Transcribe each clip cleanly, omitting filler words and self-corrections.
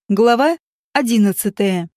Глава 11.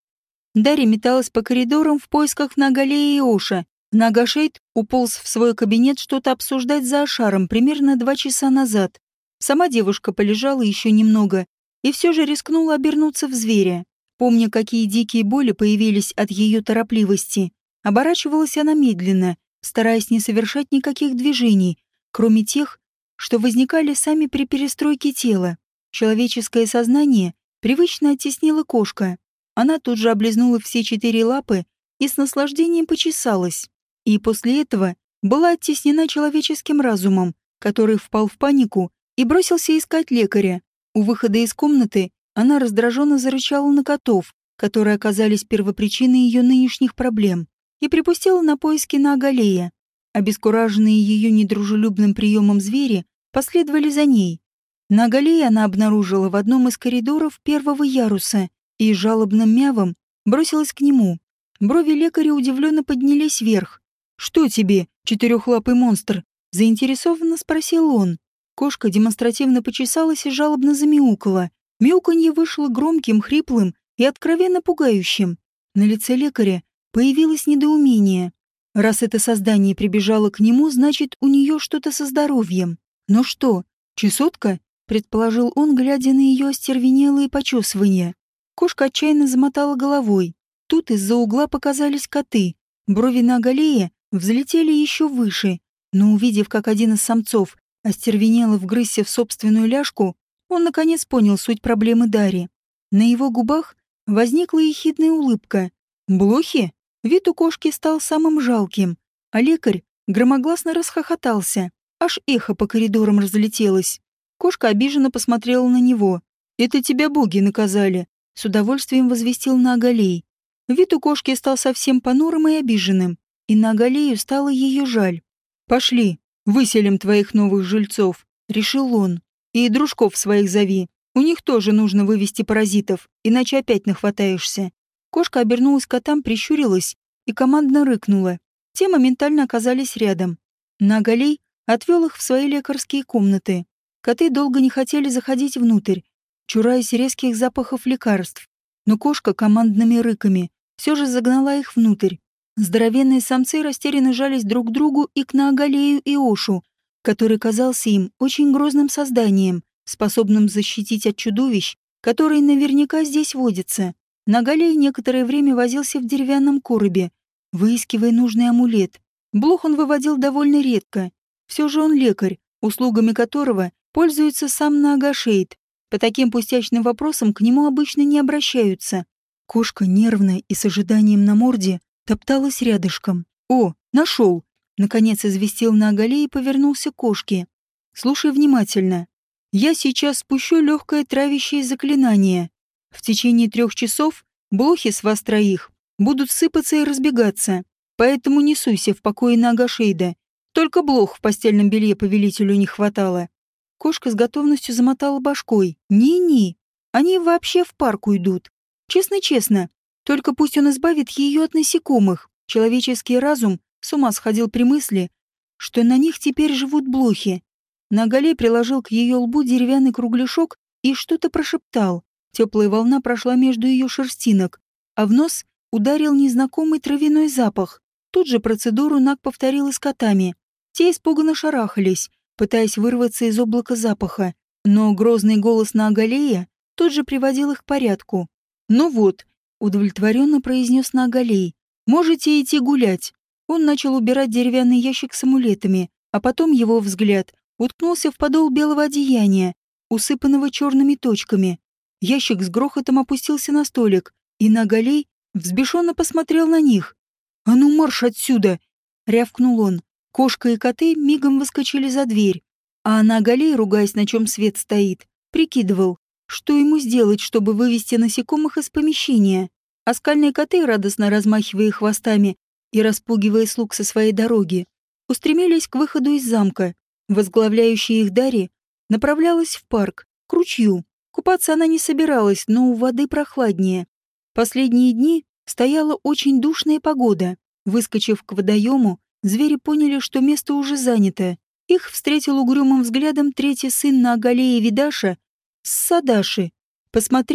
Дарья металась по коридорам в поисках Нагалея и Оша. Нагашейд уполз в свой кабинет что-то обсуждать за Ашаром примерно 2 часа назад. Сама девушка полежала еще немного и все же рискнула обернуться в зверя. Помня, какие дикие боли появились от ее торопливости, оборачивалась она медленно, стараясь не совершать никаких движений, кроме тех, что возникали сами при перестройке тела. Человеческое сознание привычно оттеснила кошка. Она тут же облизнула все 4 лапы и с наслаждением почесалась. И после этого была оттеснена человеческим разумом, который впал в панику и бросился искать лекаря. У выхода из комнаты она раздраженно зарычала на котов, которые оказались первопричиной ее нынешних проблем, и припустила на поиски Нагалея. Обескураженные ее недружелюбным приемом звери последовали за ней. Нагалея она обнаружила в одном из коридоров первого яруса и жалобным мявом бросилась к нему. Брови лекаря удивленно поднялись вверх. «Что тебе, четырехлапый монстр?» — заинтересованно спросил он. Кошка демонстративно почесалась и жалобно замяукала. Мяуканье вышло громким, хриплым и откровенно пугающим. На лице лекаря появилось недоумение. Раз это создание прибежало к нему, значит, у нее что-то со здоровьем. Но что, чесотка? Предположил он, глядя на ее остервенелые почесывания. Кошка отчаянно замотала головой. Тут из-за угла показались коты. Брови Нагалея взлетели еще выше, но увидев, как один из самцов остервенело вгрызся в собственную ляжку, он наконец понял суть проблемы Дарьи. На его губах возникла ехидная улыбка. «Блохи?» Вид у кошки стал самым жалким, а лекарь громогласно расхохотался. Аж эхо по коридорам разлетелось. Кошка обиженно посмотрела на него. «Это тебя боги наказали», — с удовольствием возвестил Нагалей. Вид у кошки стал совсем понурым и обиженным, и Нагалею стало ее жаль. «Пошли, выселим твоих новых жильцов», — решил он. «И дружков своих зови. У них тоже нужно вывести паразитов, иначе опять нахватаешься». Кошка обернулась к котам, прищурилась и командно рыкнула. Те моментально оказались рядом. Нагалей отвел их в свои лекарские комнаты. Коты долго не хотели заходить внутрь, чураясь резких запахов лекарств. Но кошка командными рыками все же загнала их внутрь. Здоровенные самцы растерянно жались друг к другу и к Нагалею и Ошу, который казался им очень грозным созданием, способным защитить от чудовищ, которые наверняка здесь водятся. Нагалей некоторое время возился в деревянном коробе, выискивая нужный амулет. Блох он выводил довольно редко. Все же он лекарь, услугами которого пользуется сам Нагашейд. По таким пустячным вопросам к нему обычно не обращаются. Кошка, нервная и с ожиданием на морде, топталась рядышком. «О, нашел!» Наконец известил Нагалей и повернулся к кошке. «Слушай внимательно. Я сейчас спущу легкое травящее заклинание. В течение 3 часов блохи с вас троих будут сыпаться и разбегаться, поэтому не суйся в покое Нагашейда. Только блох в постельном белье повелителю не хватало». Кошка с готовностью замотала башкой. «Не-не, они вообще в парк уйдут. Честно-честно, только пусть он избавит ее от насекомых». Человеческий разум с ума сходил при мысли, что на них теперь живут блохи. Нагалей приложил к ее лбу деревянный кругляшок и что-то прошептал. Теплая волна прошла между ее шерстинок, а в нос ударил незнакомый травяной запах. Тут же процедуру Наг повторил и с котами. Те испуганно шарахались, пытаясь вырваться из облака запаха, но грозный голос Нагалея тут же приводил их к порядку. «Ну вот», — удовлетворенно произнес Нагалей, — «можете идти гулять». Он начал убирать деревянный ящик с амулетами, а потом его взгляд уткнулся в подол белого одеяния, усыпанного черными точками. Ящик с грохотом опустился на столик, и Нагалей взбешенно посмотрел на них. «А ну марш отсюда!» — рявкнул он. Кошка и коты мигом выскочили за дверь, а Нагалей, ругаясь, на чем свет стоит, прикидывал, что ему сделать, чтобы вывести насекомых из помещения. Оскальные коты, радостно размахивая хвостами и распугивая слуг со своей дороги, устремились к выходу из замка. Возглавляющая их Дарья направлялась в парк, к ручью. Купаться она не собиралась, но у воды прохладнее. Последние дни стояла очень душная погода. Выскочив к водоему, звери поняли, что место уже занято. Их встретил угрюмым взглядом третий сын Нагалея Видаша с Садаши. Посмотрел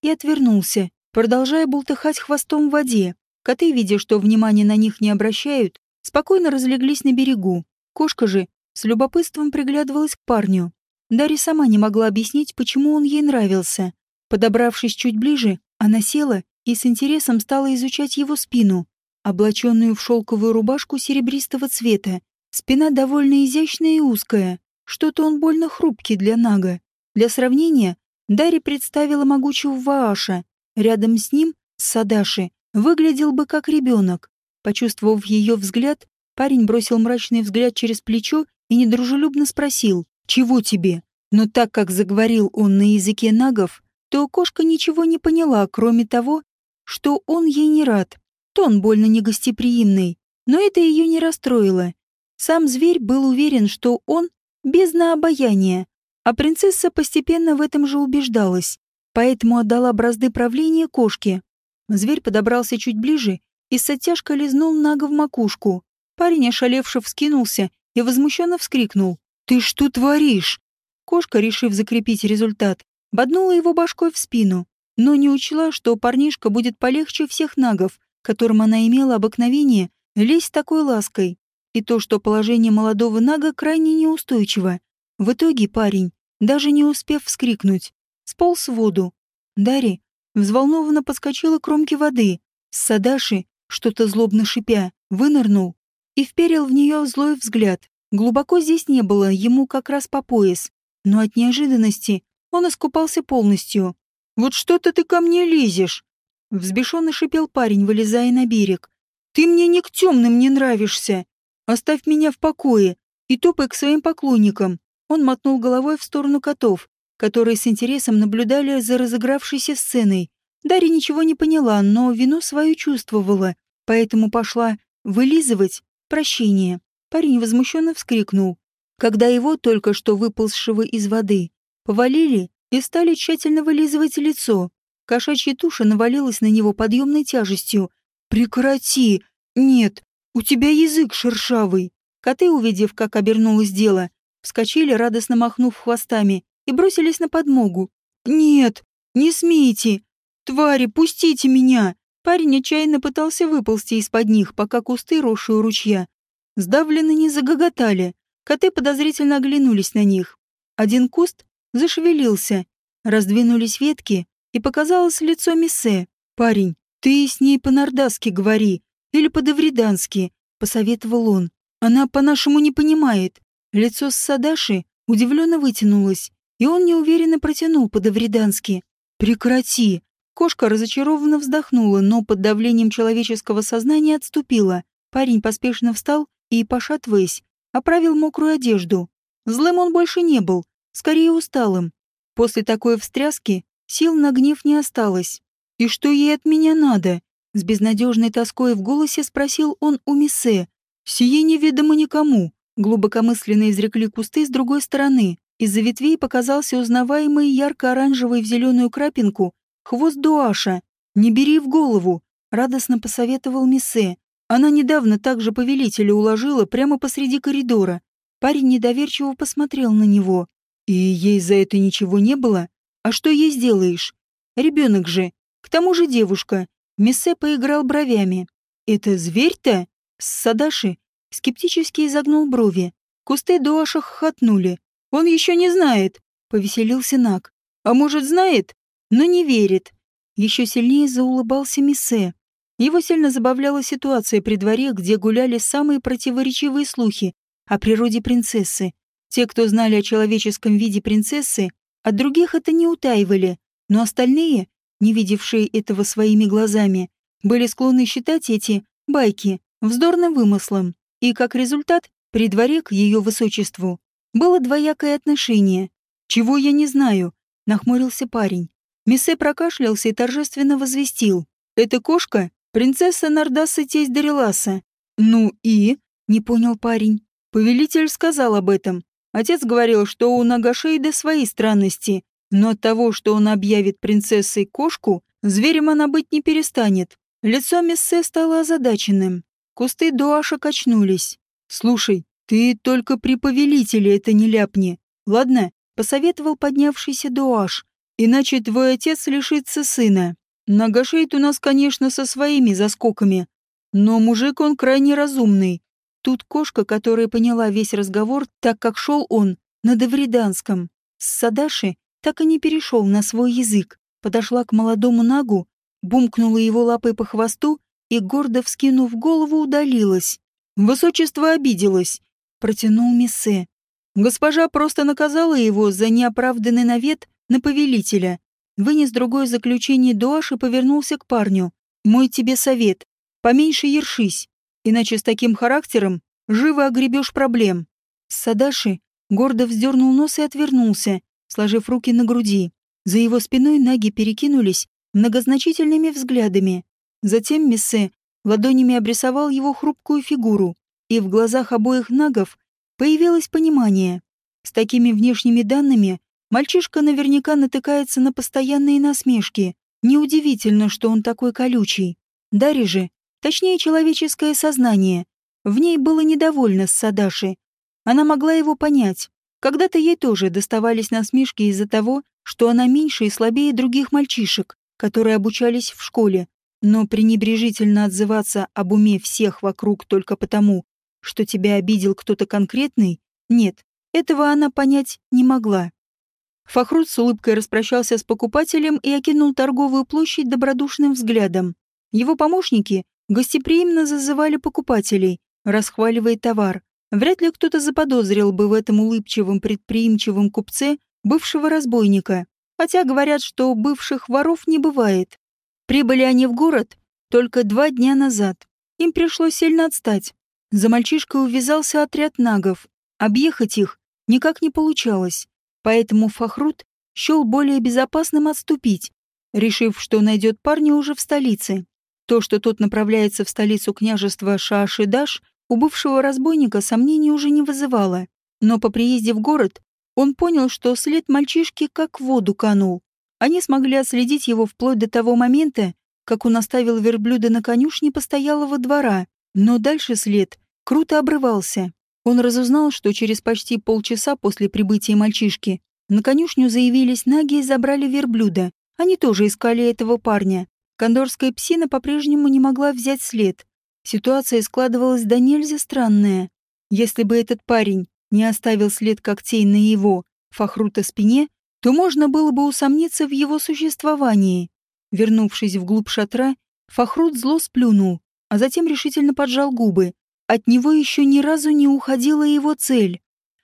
и отвернулся, продолжая бултыхать хвостом в воде. Коты, видя, что внимания на них не обращают, спокойно разлеглись на берегу. Кошка же с любопытством приглядывалась к парню. Дарья сама не могла объяснить, почему он ей нравился. Подобравшись чуть ближе, она села и с интересом стала изучать его спину, облаченную в шелковую рубашку серебристого цвета. Спина довольно изящная и узкая, что-то он больно хрупкий для нага. Для сравнения, Дарья представила могучего Вааша. Рядом с ним, с Садаши, выглядел бы как ребенок. Почувствовав ее взгляд, парень бросил мрачный взгляд через плечо и недружелюбно спросил: «Чего тебе?» Но так как заговорил он на языке нагов, то кошка ничего не поняла, кроме того, что он ей не рад. Тон больно негостеприимный, но это ее не расстроило. Сам зверь был уверен, что он бездна обаяния, а принцесса постепенно в этом же убеждалась, поэтому отдала бразды правления кошке. Зверь подобрался чуть ближе и с оттяжкой лизнул Нага в макушку. Парень, ошалевши, вскинулся и возмущенно вскрикнул: «Ты что творишь?» Кошка, решив закрепить результат, боднула его башкой в спину, но не учла, что парнишка будет полегче всех нагов, которым она имела обыкновение лезть с такой лаской, и то, что положение молодого нага крайне неустойчиво. В итоге парень, даже не успев вскрикнуть, сполз в воду. Дарья взволнованно подскочила к кромке воды. Садаши, что-то злобно шипя, вынырнул и вперил в нее злой взгляд. Глубоко здесь не было, ему как раз по пояс, но от неожиданности он искупался полностью. «Вот что-то ты ко мне лезешь!» Взбешенно шипел парень, вылезая на берег. «Ты мне ни к темным не нравишься! Оставь меня в покое и топай к своим поклонникам!» Он мотнул головой в сторону котов, которые с интересом наблюдали за разыгравшейся сценой. Дарья ничего не поняла, но вину свою чувствовала, поэтому пошла вылизывать прощение. Парень возмущенно вскрикнул, когда его, только что выползшего из воды, повалили и стали тщательно вылизывать лицо. Кошачья туша навалилась на него подъемной тяжестью. «Прекрати! Нет, у тебя язык шершавый!» Коты, увидев, как обернулось дело, вскочили, радостно махнув хвостами, и бросились на подмогу. «Нет, не смейте! Твари, пустите меня!» Парень отчаянно пытался выползти из-под них, пока кусты, росшие у ручья, сдавленно не загоготали. Коты подозрительно оглянулись на них. Один куст зашевелился, раздвинулись ветки, и показалось лицо Миссе. «Парень, ты с ней по-нордасски говори, или по-давридански», — посоветовал он. «Она по-нашему не понимает». Лицо Садаши удивленно вытянулось, и он неуверенно протянул по-давридански: «Прекрати!» Кошка разочарованно вздохнула, но под давлением человеческого сознания отступила. Парень поспешно встал и, пошатываясь, оправил мокрую одежду. Злым он больше не был, скорее усталым. После такой встряски сил на гнев не осталось. «И что ей от меня надо?» С безнадежной тоской в голосе спросил он у Миссе. «Сие неведомо никому», — глубокомысленно изрекли кусты с другой стороны. Из-за ветвей показался узнаваемый ярко-оранжевый в зеленую крапинку хвост Дуаша. «Не бери в голову», — радостно посоветовал Миссе. Она недавно также повелителя уложила прямо посреди коридора. Парень недоверчиво посмотрел на него. «И ей за это ничего не было? А что ей сделаешь? Ребенок же. К тому же девушка». Миссе поиграл бровями. «Это зверь-то?» Садаши скептически изогнул брови. Кусты Дуаша хохотнули. «Он еще не знает», — повеселился Наг. «А может, знает, но не верит». Еще сильнее заулыбался Миссе. Его сильно забавляла ситуация при дворе, где гуляли самые противоречивые слухи о природе принцессы. Те, кто знали о человеческом виде принцессы, от других это не утаивали, но остальные, не видевшие этого своими глазами, были склонны считать эти байки вздорным вымыслом, и, как результат, при дворе к ее высочеству было двоякое отношение. «Чего я не знаю», — нахмурился парень. Миссе прокашлялся и торжественно возвестил: «Эта кошка — принцесса Нордаса тесть Дариласа». «Ну и?» — не понял парень. Повелитель сказал об этом. Отец говорил, что у Нагашейда свои странности, но от того, что он объявит принцессой кошку, зверем она быть не перестанет. Лицо Миссе стало озадаченным. Кусты Дуаша качнулись. «Слушай, ты только при повелителе это не ляпни, ладно?» — посоветовал поднявшийся Дуаш. иначе твой отец лишится сына. Нагашейт у нас, конечно, со своими заскоками, но мужик он крайне разумный. Тут кошка, которая поняла весь разговор, так как шел он на давриданском, с Садаши так и не перешел на свой язык, подошла к молодому нагу, бумкнула его лапой по хвосту и, гордо вскинув голову, удалилась. «Высочество обиделось», — протянул Миссе. Госпожа просто наказала его за неоправданный навет на повелителя. Вынес другое заключение Дуаш и повернулся к парню. «Мой тебе совет. Поменьше ершись, иначе с таким характером живо огребешь проблем». Садаши гордо вздернул нос и отвернулся, сложив руки на груди. За его спиной наги перекинулись многозначительными взглядами. Затем Миссе ладонями обрисовал его хрупкую фигуру, и в глазах обоих нагов появилось понимание. С такими внешними данными мальчишка наверняка натыкается на постоянные насмешки. Неудивительно, что он такой колючий. Дарья же, точнее человеческое сознание, в ней было недовольно с Садаши. Она могла его понять. Когда-то ей тоже доставались насмешки из-за того, что она меньше и слабее других мальчишек, которые обучались в школе. Но пренебрежительно отзываться об уме всех вокруг только потому, что тебя обидел кто-то конкретный, нет, этого она понять не могла. Фахрут с улыбкой распрощался с покупателем и окинул торговую площадь добродушным взглядом. Его помощники гостеприимно зазывали покупателей, расхваливая товар. Вряд ли кто-то заподозрил бы в этом улыбчивом предприимчивом купце бывшего разбойника, хотя говорят, что бывших воров не бывает. Прибыли они в город только 2 дня назад. Им пришлось сильно отстать. За мальчишкой увязался отряд нагов. Объехать их никак не получалось, поэтому Фахрут счел более безопасным отступить, решив, что найдет парня уже в столице. То, что тот направляется в столицу княжества Шаашидаш, у бывшего разбойника сомнений уже не вызывало. Но по приезде в город он понял, что след мальчишки как в воду канул. Они смогли отследить его вплоть до того момента, как он оставил верблюда на конюшне постоялого двора. Но дальше след круто обрывался. Он разузнал, что через почти полчаса после прибытия мальчишки на конюшню заявились наги и забрали верблюда. Они тоже искали этого парня. Кондорская псина по-прежнему не могла взять след. Ситуация складывалась до нельзя странная. Если бы этот парень не оставил след когтей на его, Фахрута, спине, то можно было бы усомниться в его существовании. Вернувшись вглубь шатра, Фахрут зло сплюнул, а затем решительно поджал губы. От него еще ни разу не уходила его цель.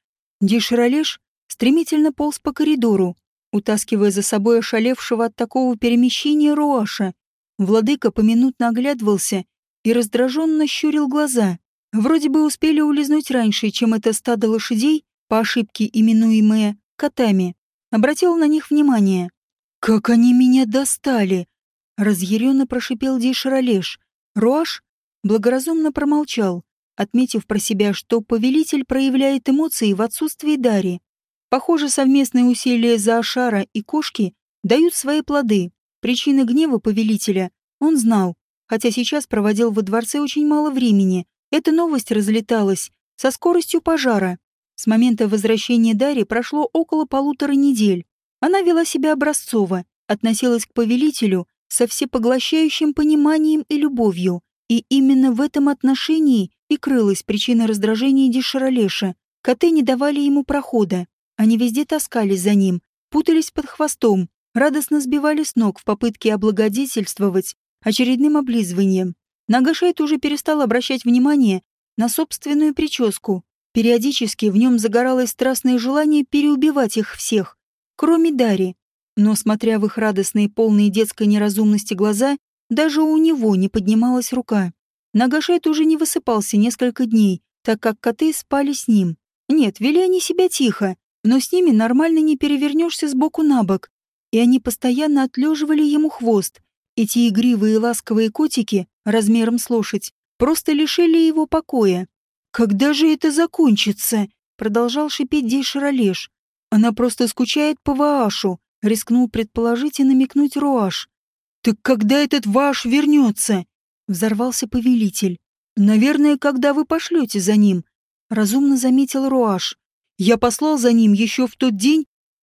Диширалеш стремительно полз по коридору, утаскивая за собой ошалевшего от такого перемещения Руаша. Владыка поминутно оглядывался и раздраженно щурил глаза. Вроде бы успели улизнуть раньше, чем это стадо лошадей, по ошибке именуемое котами, обратил на них внимание. «Как они меня достали!» — разъяренно прошипел Диширалеш. Руаш благоразумно промолчал, отметив про себя, что повелитель проявляет эмоции в отсутствии Дари. Похоже, совместные усилия Заашара и кошки дают свои плоды. Причины гнева повелителя он знал, хотя сейчас проводил во дворце очень мало времени. Эта новость разлеталась со скоростью пожара. С момента возвращения Дари прошло около 1,5 недели. Она вела себя образцово, относилась к повелителю со всепоглощающим пониманием и любовью, и именно в этом отношении и крылась причина раздражения Диширалеша. Коты не давали ему прохода. Они везде таскались за ним, путались под хвостом, радостно сбивали с ног в попытке облагодетельствовать очередным облизыванием. Нагашейт уже перестал обращать внимание на собственную прическу. Периодически в нем загоралось страстное желание переубивать их всех, кроме Дари. Но, смотря в их радостные, полные детской неразумности глаза, даже у него не поднималась рука. Нагашейт уже не высыпался несколько дней, так как коты спали с ним. Нет, вели они себя тихо, но с ними нормально не перевернешься сбоку на бок, и они постоянно отлеживали ему хвост. Эти игривые и ласковые котики, размером с лошадь, просто лишили его покоя. «Когда же это закончится?» — продолжал шипеть Диширалеш. «Она просто скучает по Ваашу», — рискнул предположить и намекнуть Руаш. «Так когда этот Вааш вернется?» — взорвался повелитель. «Наверное, когда вы пошлете за ним», — разумно заметил Руаш. «Я послал за ним еще в тот день,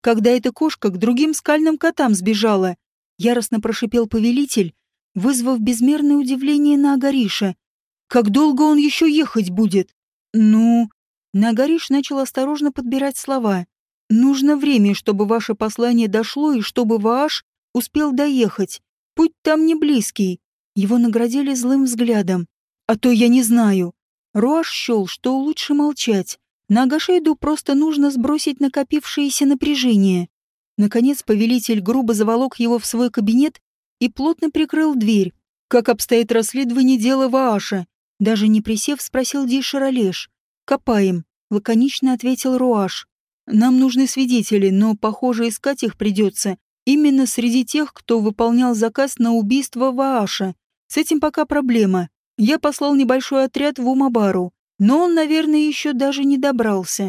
когда эта кошка к другим скальным котам сбежала. Яростно прошипел повелитель, вызвав безмерное удивление на Агариша. Как долго он еще ехать будет? Ну... Нагариш начал осторожно подбирать слова. Нужно время, чтобы ваше послание дошло и чтобы Вааш успел доехать. Путь там не близкий. Его наградили злым взглядом. А то я не знаю. Руаш счел, что лучше молчать. На Агашейду просто нужно сбросить накопившееся напряжение. Наконец повелитель грубо заволок его в свой кабинет и плотно прикрыл дверь. «Как обстоит расследование дела Вааша?» Даже не присев, спросил Ди-Шаролеш. «Копаем», — лаконично ответил Руаш. «Нам нужны свидетели, но, похоже, искать их придется именно среди тех, кто выполнял заказ на убийство Вааша. С этим пока проблема. Я послал небольшой отряд в Умабару, но он, наверное, еще даже не добрался».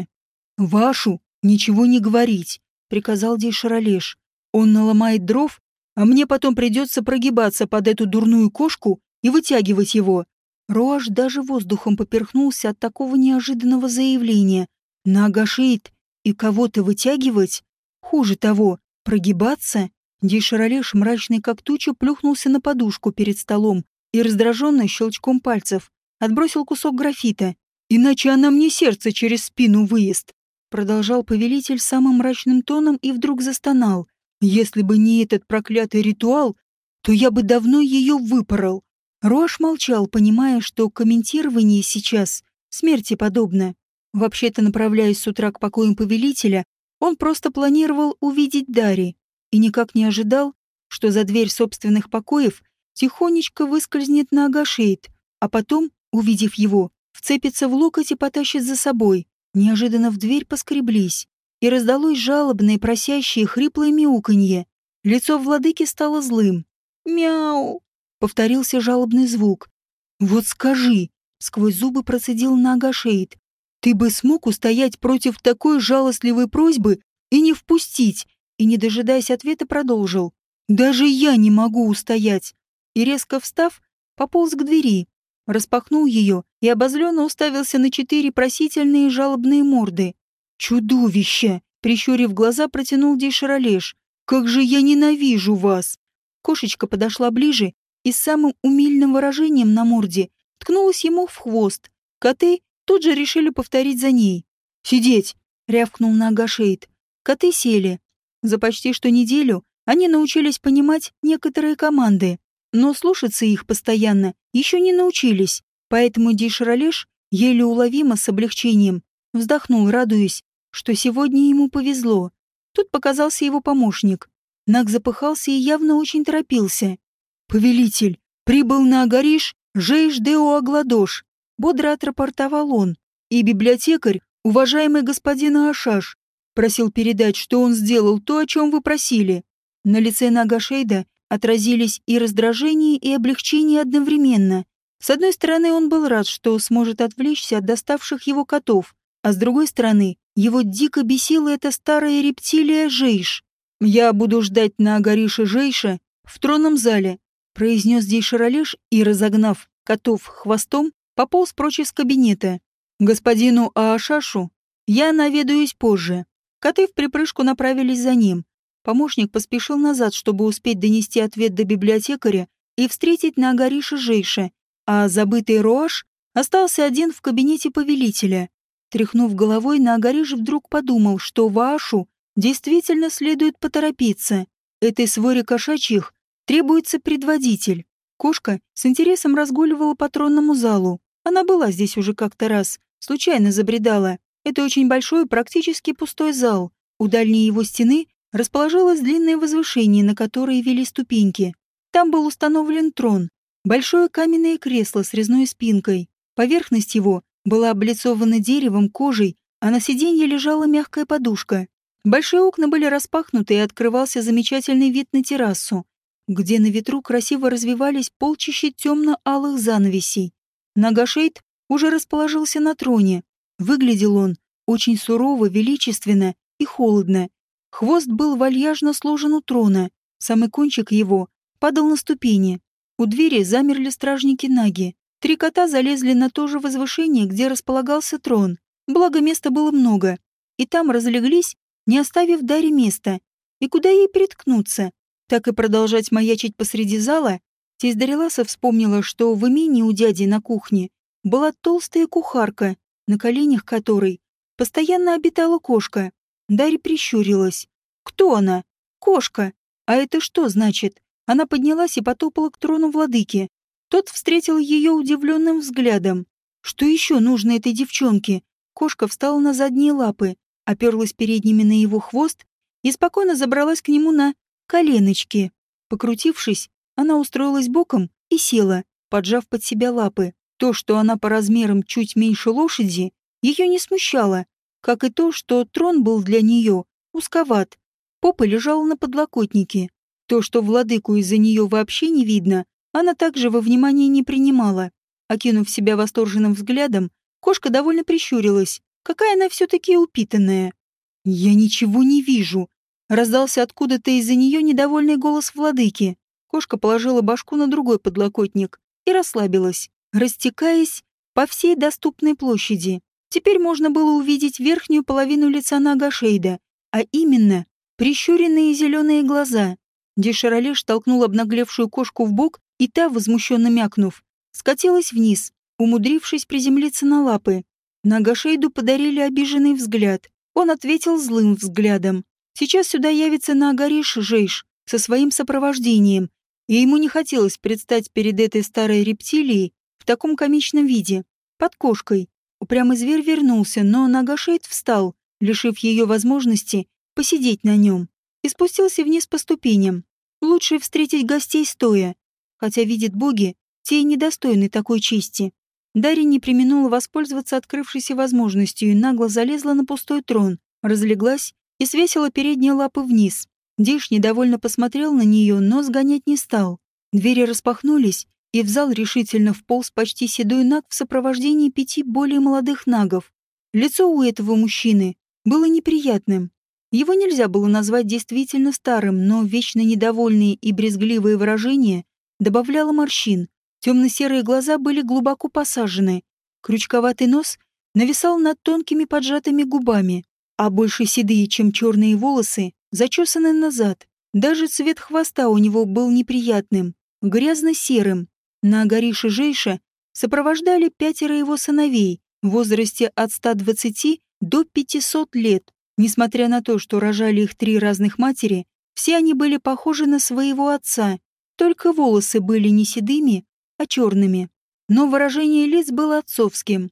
«Вашу ничего не говорить», — приказал Ди-Шаролеш. «Он наломает дров, а мне потом придется прогибаться под эту дурную кошку и вытягивать его». Руаш даже воздухом поперхнулся от такого неожиданного заявления. На Агашейд и кого-то вытягивать? Хуже того, прогибаться? Ди-Шаролеш, мрачный как туча, плюхнулся на подушку перед столом и раздраженно щелчком пальцев отбросил кусок графита. «Иначе она мне сердце через спину выест», — продолжал повелитель самым мрачным тоном и вдруг застонал. «Если бы не этот проклятый ритуал, то я бы давно ее выпорол». Руаш молчал, понимая, что комментирование сейчас смерти подобно. Вообще-то, направляясь с утра к покоям повелителя, он просто планировал увидеть Дари и никак не ожидал, что за дверь собственных покоев тихонечко выскользнет на Агашейд, а потом, увидев его, вцепится в локоть и потащит за собой. Неожиданно в дверь поскреблись, и раздалось жалобное, просящее, хриплое мяуканье. Лицо владыки стало злым. «Мяу!» — повторился жалобный звук. «Вот скажи!» — сквозь зубы процедил на Агашейд. «Ты бы смог устоять против такой жалостливой просьбы и не впустить?» И, не дожидаясь ответа, продолжил. «Даже я не могу устоять!» И, резко встав, пополз к двери, распахнул ее и обозленно уставился на 4 просительные жалобные морды. «Чудовище!» — прищурив глаза, протянул Ди-Шаролеш. «Как же я ненавижу вас!» Кошечка подошла ближе и с самым умильным выражением на морде ткнулась ему в хвост. Коты тут же решили повторить за ней. «Сидеть!» — рявкнул на Агашейд. Коты сели. За почти что неделю они научились понимать некоторые команды, но слушаться их постоянно еще не научились, поэтому Ди-Шаролеш еле уловимо с облегчением вздохнул, радуясь, что сегодня ему повезло. Тут показался его помощник. Наг запыхался и явно очень торопился. «Повелитель, прибыл на Агариш Жейш-Део-Агладош», — бодро отрапортовал он. «И библиотекарь, уважаемый господин Ашаш, просил передать, что он сделал то, о чем вы просили». На лице Нагашейда отразились и раздражение, и облегчение одновременно. С одной стороны, он был рад, что сможет отвлечься от доставших его котов, а с другой стороны, его дико бесила эта старая рептилия Жейш. «Я буду ждать на Агарише Жейша в тронном зале», — произнес Ди-Шаролеш и, разогнав котов хвостом, пополз прочь из кабинета. «Господину Аашашу я наведаюсь позже». Коты в припрыжку направились за ним. Помощник поспешил назад, чтобы успеть донести ответ до библиотекаря и встретить на Агарише Жейша, а забытый Руаш остался один в кабинете повелителя. Тряхнув головой, на Агариш вдруг подумал, что Ваашу действительно следует поторопиться. Этой своре кошачьих требуется предводитель. Кошка с интересом разгуливала по тронному залу. Она была здесь уже как-то раз, случайно забредала. Это очень большой, практически пустой зал. У дальней его стены расположилось длинное возвышение, на которое вели ступеньки. Там был установлен трон, большое каменное кресло с резной спинкой. Поверхность его была облицована деревом, кожей, а на сиденье лежала мягкая подушка. Большие окна были распахнуты, и открывался замечательный вид на террасу, где на ветру красиво развивались полчища темно-алых занавесей. Нагашейд уже расположился на троне. Выглядел он очень сурово, величественно и холодно. Хвост был вальяжно сложен у трона, самый кончик его падал на ступени. У двери замерли стражники Наги. 3 кота залезли на то же возвышение, где располагался трон, благо места было много, и там разлеглись не оставив Даре места. И куда ей приткнуться? Так и продолжать маячить посреди зала? Тесть Дариласа вспомнила, что в имении у дяди на кухне была толстая кухарка, на коленях которой постоянно обитала кошка. Дарья прищурилась. Кто она? Кошка. А это что значит? Она поднялась и потопала к трону владыки. Тот встретил ее удивленным взглядом. Что еще нужно этой девчонке? Кошка встала на задние лапы, оперлась передними на его хвост и спокойно забралась к нему на коленочки. Покрутившись, она устроилась боком и села, поджав под себя лапы. То, что она по размерам чуть меньше лошади, ее не смущало, как и то, что трон был для нее узковат. Попа лежала на подлокотнике. То, что владыку из-за нее вообще не видно, она также во внимание не принимала. Окинув себя восторженным взглядом, кошка довольно прищурилась. Какая она все-таки упитанная. «Я ничего не вижу», — раздался откуда-то из-за нее недовольный голос владыки. Кошка положила башку на другой подлокотник и расслабилась, растекаясь по всей доступной площади. Теперь можно было увидеть верхнюю половину лица Нагашейда, а именно прищуренные зеленые глаза. Деширалеш толкнул обнаглевшую кошку в бок, и та, возмущенно мякнув, скатилась вниз, умудрившись приземлиться на лапы. Нагашейду подарили обиженный взгляд. Он ответил злым взглядом. Сейчас сюда явится Наагариш Жейш со своим сопровождением, и ему не хотелось предстать перед этой старой рептилией в таком комичном виде, под кошкой. Упрямый зверь вернулся, но Нагашейд встал, лишив ее возможности посидеть на нем, и спустился вниз по ступеням. Лучше встретить гостей стоя, хотя, видят боги, те и недостойны такой чести. Дарья не преминула воспользоваться открывшейся возможностью и нагло залезла на пустой трон, разлеглась и свесила передние лапы вниз. Диш недовольно посмотрел на нее, но сгонять не стал. Двери распахнулись, и в зал решительно вполз почти седой наг в сопровождении 5 более молодых нагов. Лицо у этого мужчины было неприятным. Его нельзя было назвать действительно старым, но вечно недовольные и брезгливые выражения добавляло морщин. Темно-серые глаза были глубоко посажены. Крючковатый нос нависал над тонкими поджатыми губами, а больше седые, чем черные волосы, зачесаны назад. Даже цвет хвоста у него был неприятным, грязно-серым. Наагариша Жейша сопровождали 5 его сыновей в возрасте от 120 до 500 лет. Несмотря на то, что рожали их 3 разных матери, все они были похожи на своего отца, только волосы были не седыми, а черными. Но выражение лиц было отцовским,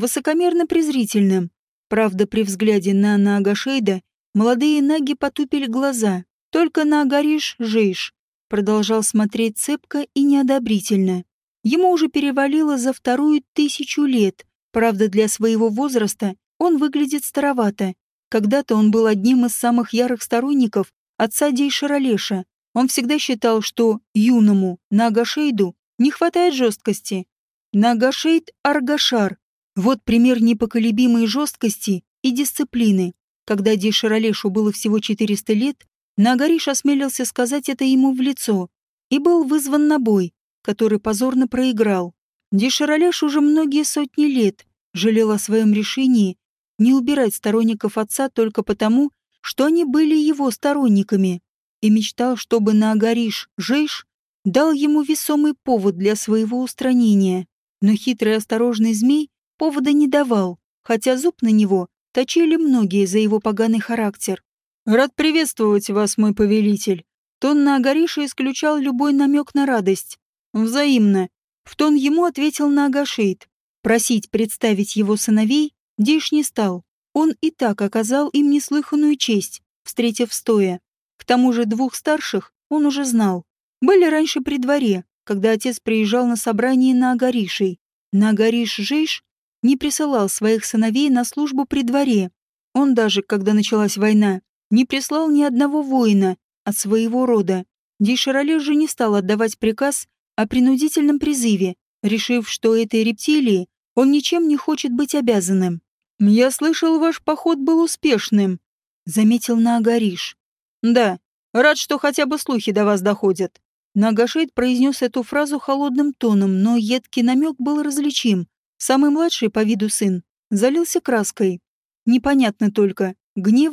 высокомерно-презрительным. Правда, при взгляде на Наагашейда молодые наги потупили глаза. Только Наагариш Жейш продолжал смотреть цепко и неодобрительно. Ему уже перевалило за 2000 лет. Правда, для своего возраста он выглядит старовато. Когда-то он был одним из самых ярых сторонников отца Дейширалеша. Он всегда считал, что юному Наагашейду не хватает жесткости. Наагашейд Аргашар. Вот пример непоколебимой жесткости и дисциплины. Когда Дейширалешу было всего 400 лет, Наагариш осмелился сказать это ему в лицо и был вызван на бой, который позорно проиграл. Дейширалеш уже многие сотни лет жалел о своем решении не убирать сторонников отца только потому, что они были его сторонниками, и мечтал, чтобы Наагариш Жейш дал ему весомый повод для своего устранения. Но хитрый и осторожный змей повода не давал, хотя зуб на него точили многие за его поганый характер. «Рад приветствовать вас, мой повелитель». Тон Наагариша исключал любой намек на радость. «Взаимно». В тон ему ответил Наагашейд. Просить представить его сыновей Диш не стал. Он и так оказал им неслыханную честь, встретив стоя. К тому же 2 старших он уже знал. Были раньше при дворе, когда отец приезжал на собрание Наагаришей. Наагариш Жейш не присылал своих сыновей на службу при дворе. Он даже, когда началась война, не прислал ни одного воина от своего рода. Дейширалеш же не стал отдавать приказ о принудительном призыве, решив, что этой рептилии он ничем не хочет быть обязанным. «Я слышал, ваш поход был успешным», — заметил Наагариш. «Да, рад, что хотя бы слухи до вас доходят». Наагашейд произнес эту фразу холодным тоном, но едкий намек был различим. Самый младший по виду сын залился краской. Непонятно только, гнева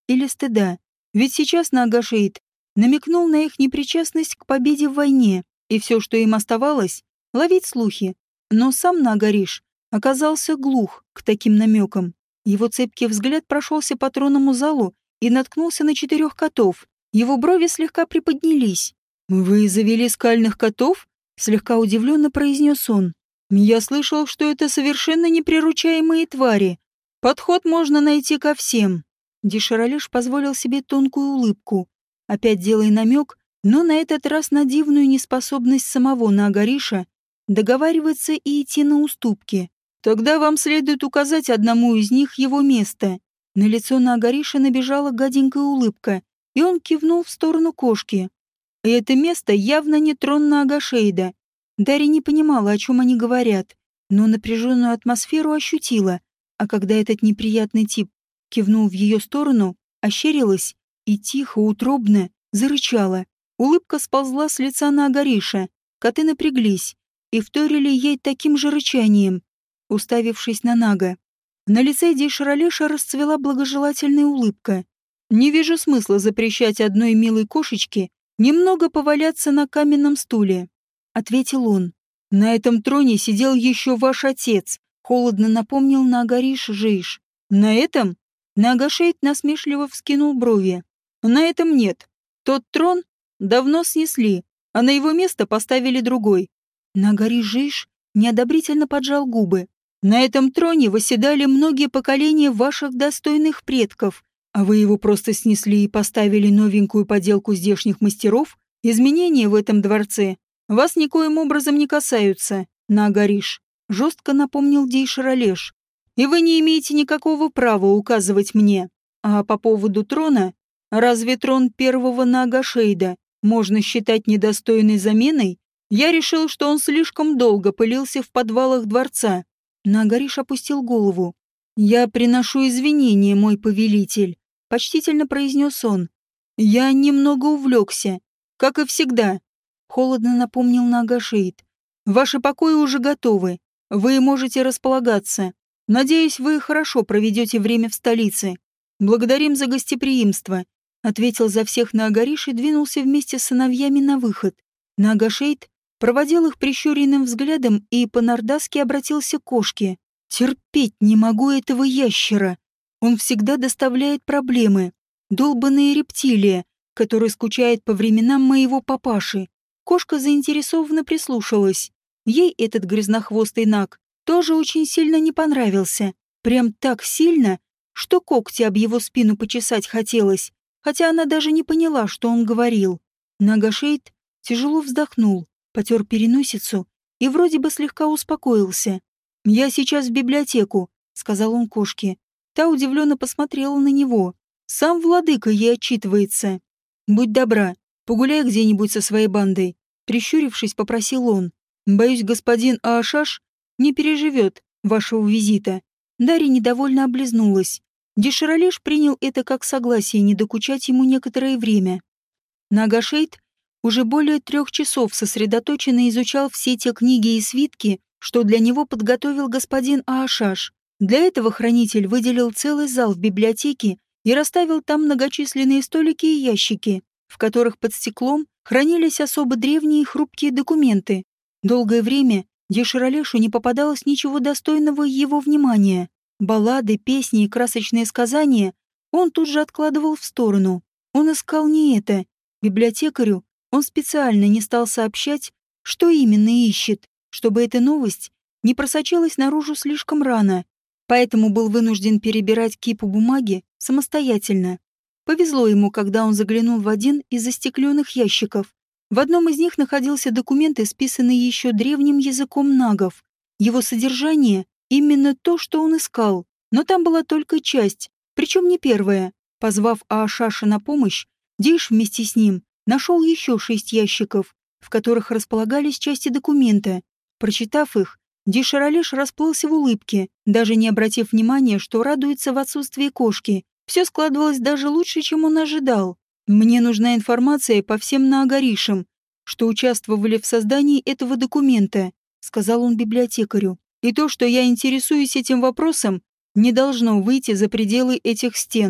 или стыда. Ведь сейчас Наагашейд намекнул на их непричастность к победе в войне, и все, что им оставалось, ловить слухи. Но сам Наагариш оказался глух к таким намекам. Его цепкий взгляд прошелся по тронному залу и наткнулся на 4 котов. Его брови слегка приподнялись. «Вы завели скальных котов?» — слегка удивленно произнес он. «Я слышал, что это совершенно неприручаемые твари. Подход можно найти ко всем». Дишаралеш позволил себе тонкую улыбку, опять делая намек, но на этот раз на дивную неспособность самого Наагариша договариваться и идти на уступки. «Тогда вам следует указать одному из них его место». На лицо Наагариша набежала гаденькая улыбка, и он кивнул в сторону кошки. И это место явно не трон Наагашейда. Дарья не понимала, о чем они говорят, но напряженную атмосферу ощутила, а когда этот неприятный тип кивнул в ее сторону, ощерилась и тихо, утробно зарычала. Улыбка сползла с лица Наагариша, коты напряглись и вторили ей таким же рычанием, уставившись на Нага. На лице Дейшаралеша расцвела благожелательная улыбка. «Не вижу смысла запрещать одной милой кошечке немного поваляться на каменном стуле», — ответил он. «На этом троне сидел еще ваш отец», — холодно напомнил Наагариш Жейш. «На этом?» — Наагашейд насмешливо вскинул брови. «На этом нет. Тот трон давно снесли, а на его место поставили другой». Наагариш Жейш неодобрительно поджал губы. «На этом троне восседали многие поколения ваших достойных предков, а вы его просто снесли и поставили новенькую поделку здешних мастеров. Изменения в этом дворце вас никоим образом не касаются, Наагариш», — жестко напомнил Дейшаралеш. «И вы не имеете никакого права указывать мне. А по поводу трона, разве трон первого Наагашейда можно считать недостойной заменой? Я решил, что он слишком долго пылился в подвалах дворца». Наагариш опустил голову. «Я приношу извинения, мой повелитель», — почтительно произнес он. «Я немного увлекся, как и всегда», — холодно напомнил Наагашейд. «Ваши покои уже готовы. Вы можете располагаться. Надеюсь, вы хорошо проведете время в столице. Благодарим за гостеприимство», — ответил за всех Наагариш и двинулся вместе с сыновьями на выход. Наагашейд проводил их прищуренным взглядом и по-нордаски обратился к кошке. «Терпеть не могу этого ящера. Он всегда доставляет проблемы. Долбаная рептилия, которая скучает по временам моего папаши». Кошка заинтересованно прислушалась. Ей этот грязнохвостый Наг тоже очень сильно не понравился. Прям так сильно, что когти об его спину почесать хотелось, хотя она даже не поняла, что он говорил. Наагашейд тяжело вздохнул, потер переносицу и вроде бы слегка успокоился. «Я сейчас в библиотеку», — сказал он кошке. Та удивленно посмотрела на него. «Сам владыка ей отчитывается. Будь добра, погуляй где-нибудь со своей бандой», — прищурившись, попросил он. «Боюсь, господин Аашаш не переживет вашего визита». Дарья недовольно облизнулась. Дейшаралеш принял это как согласие не докучать ему некоторое время. Наагашейд уже более 3 часов сосредоточенно изучал все те книги и свитки, что для него подготовил господин Аашаш. Для этого хранитель выделил целый зал в библиотеке и расставил там многочисленные столики и ящики, в которых под стеклом хранились особо древние и хрупкие документы. Долгое время Дейшаралешу не попадалось ничего достойного его внимания. Баллады, песни и красочные сказания он тут же откладывал в сторону. Он искал не это. Библиотекарю он специально не стал сообщать, что именно ищет, чтобы эта новость не просочилась наружу слишком рано, поэтому был вынужден перебирать кипу бумаги самостоятельно. Повезло ему, когда он заглянул в один из застекленных ящиков. В одном из них находился документ, исписанный еще древним языком нагов. Его содержание — именно то, что он искал, но там была только часть, причем не первая. Позвав Аашаша на помощь, Дейш вместе с ним нашел еще 6 ящиков, в которых располагались части документа. Прочитав их, Дейшаралеш расплылся в улыбке, даже не обратив внимания, что радуется в отсутствии кошки. Все складывалось даже лучше, чем он ожидал. «Мне нужна информация по всем Наагаришам, что участвовали в создании этого документа», — сказал он библиотекарю. «И то, что я интересуюсь этим вопросом, не должно выйти за пределы этих стен».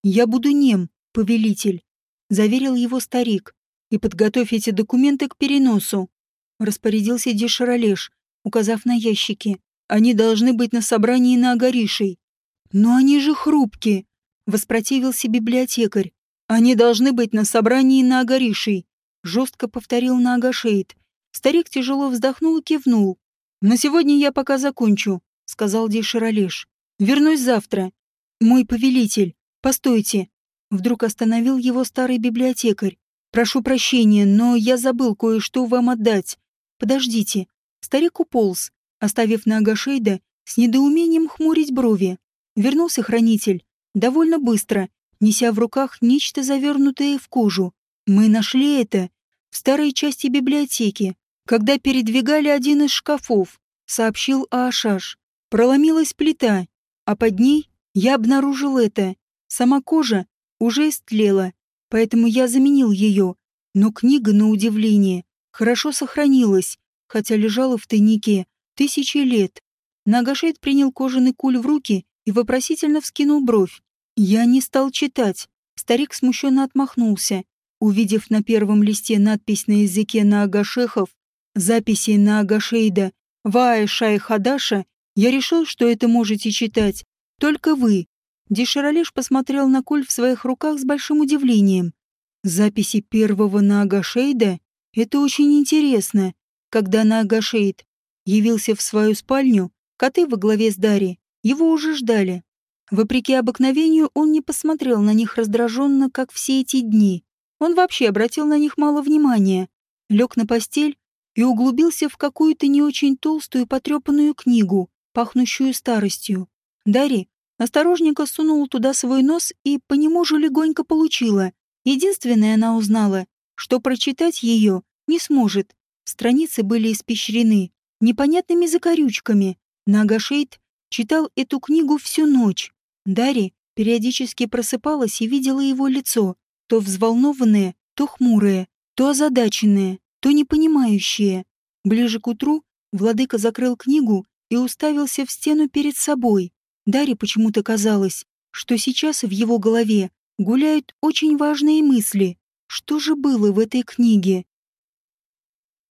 «Я буду нем, повелитель», — заверил его старик. «И подготовь эти документы к переносу», — распорядился Деширалеш, указав на ящики. «Они должны быть на собрании на Агаришей». «Но они же хрупкие», — воспротивился библиотекарь. «Они должны быть на собрании на Агаришей», — жестко повторил Наагашейд. Старик тяжело вздохнул и кивнул. «На сегодня я пока закончу», — сказал Деширалеш. «Вернусь завтра. Мой повелитель, постойте». Вдруг остановил его старый библиотекарь. «Прошу прощения, но я забыл кое-что вам отдать. Подождите». Старик уполз, оставив Наагашейда с недоумением хмурить брови. Вернулся хранитель довольно быстро, неся в руках нечто завернутое в кожу. «Мы нашли это в старой части библиотеки, когда передвигали один из шкафов», — сообщил Аашаш. «Проломилась плита, а под ней я обнаружил это. Сама кожа уже истлела, поэтому я заменил ее. Но книга, на удивление, хорошо сохранилась, хотя лежала в тайнике тысячи лет». Наагашейд принял кожаный куль в руки и вопросительно вскинул бровь. «Я не стал читать». Старик смущенно отмахнулся. Увидев на первом листе надпись на языке наагашехов, записи Наагашейда «Ваэ Шай Хадаша», я решил, что это можете читать только вы. Деширалеш посмотрел на куль в своих руках с большим удивлением. Записи первого Наагашейда? Это очень интересно. Когда Наагашейд явился в свою спальню, коты во главе с Дари его уже ждали. Вопреки обыкновению, он не посмотрел на них раздраженно, как все эти дни. Он вообще обратил на них мало внимания, лег на постель и углубился в какую-то не очень толстую потрепанную книгу, пахнущую старостью. Дари осторожненько сунула туда свой нос и по нему же легонько получила. Единственное, она узнала, что прочитать ее не сможет. Страницы были испещрены непонятными закорючками. Наагашейд читал эту книгу всю ночь. Дари периодически просыпалась и видела его лицо, то взволнованное, то хмурое, то озадаченное, то непонимающее. Ближе к утру владыка закрыл книгу и уставился в стену перед собой. Даре почему-то казалось, что сейчас в его голове гуляют очень важные мысли. Что же было в этой книге?